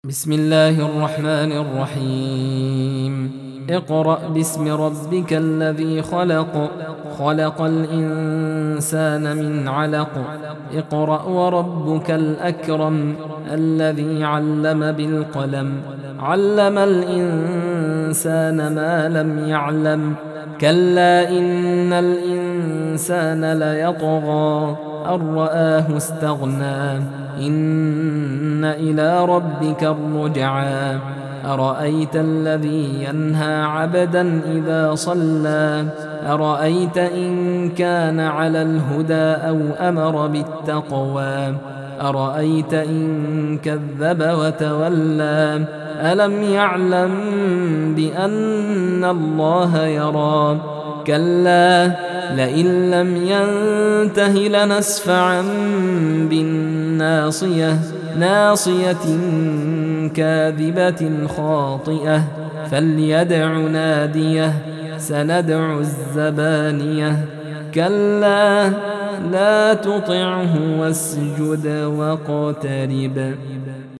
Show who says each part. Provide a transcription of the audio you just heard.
Speaker 1: بسم الله الرحمن الرحيم اقرأ باسم ربك الذي خلق خلق الإنسان من علق اقرأ وربك الأكرم الذي علم بالقلم علم الإنسان ما لم يعلم كلا إن الإنسان ليطغى أن رآه استغنى إن إلى ربك الرجعى أرأيت الذي ينهى عبدا إذا صلى أرأيت إن كان على الهدى أو أمر بالتقوى أرأيت إن كذب وتولى ألم يعلم بأن الله يرى كلا لئن لم ينته لنسفعا بالناصية ناصية كاذبة خاطئة فليدع ناديه سندع الزبانية كلا لا تطعه واسجد واقترب